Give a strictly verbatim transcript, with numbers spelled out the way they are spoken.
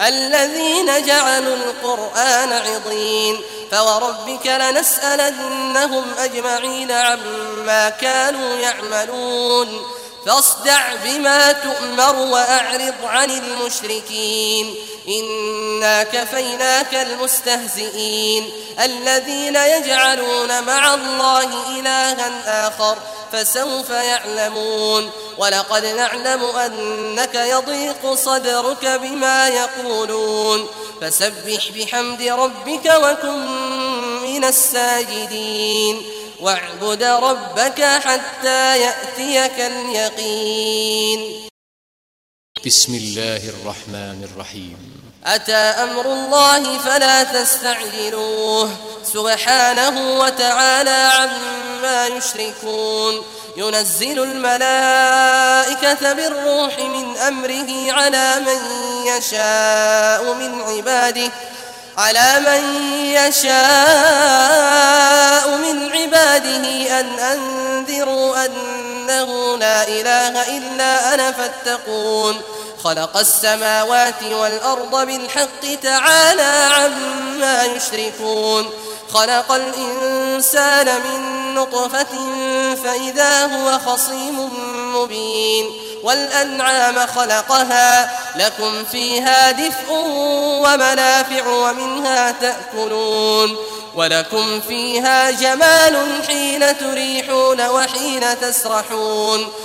الذين جعلوا القرآن عضين فوربك لنسألنهم أجمعين عما كانوا يعملون فاصدع بما تؤمر وأعرض عن المشركين إنا كفيناك المستهزئين الذين يجعلون مع الله إلها آخر فسوف يعلمون ولقد نعلم أنك يضيق صدرك بما يقولون فسبح بحمد ربك وكن من الساجدين واعبد ربك حتى يأتيك اليقين. بسم الله الرحمن الرحيم. أتى أمر الله فلا تستعجلوه سبحانه وتعالى عما يشركون ينزل الملائكة بالروح من أمره على من يشاء من عباده على من يشاء من عباده أن أنذروا أنه لا إله إلا أنا فاتقون خلق السماوات والأرض بالحق تعالى عما يشركون خلق الإنسان من نطفة فإذا هو خصيم مبين والأنعام خلقها لكم فيها دفء ومنافع ومنها تأكلون ولكم فيها جمال حين تريحون وحين تسرحون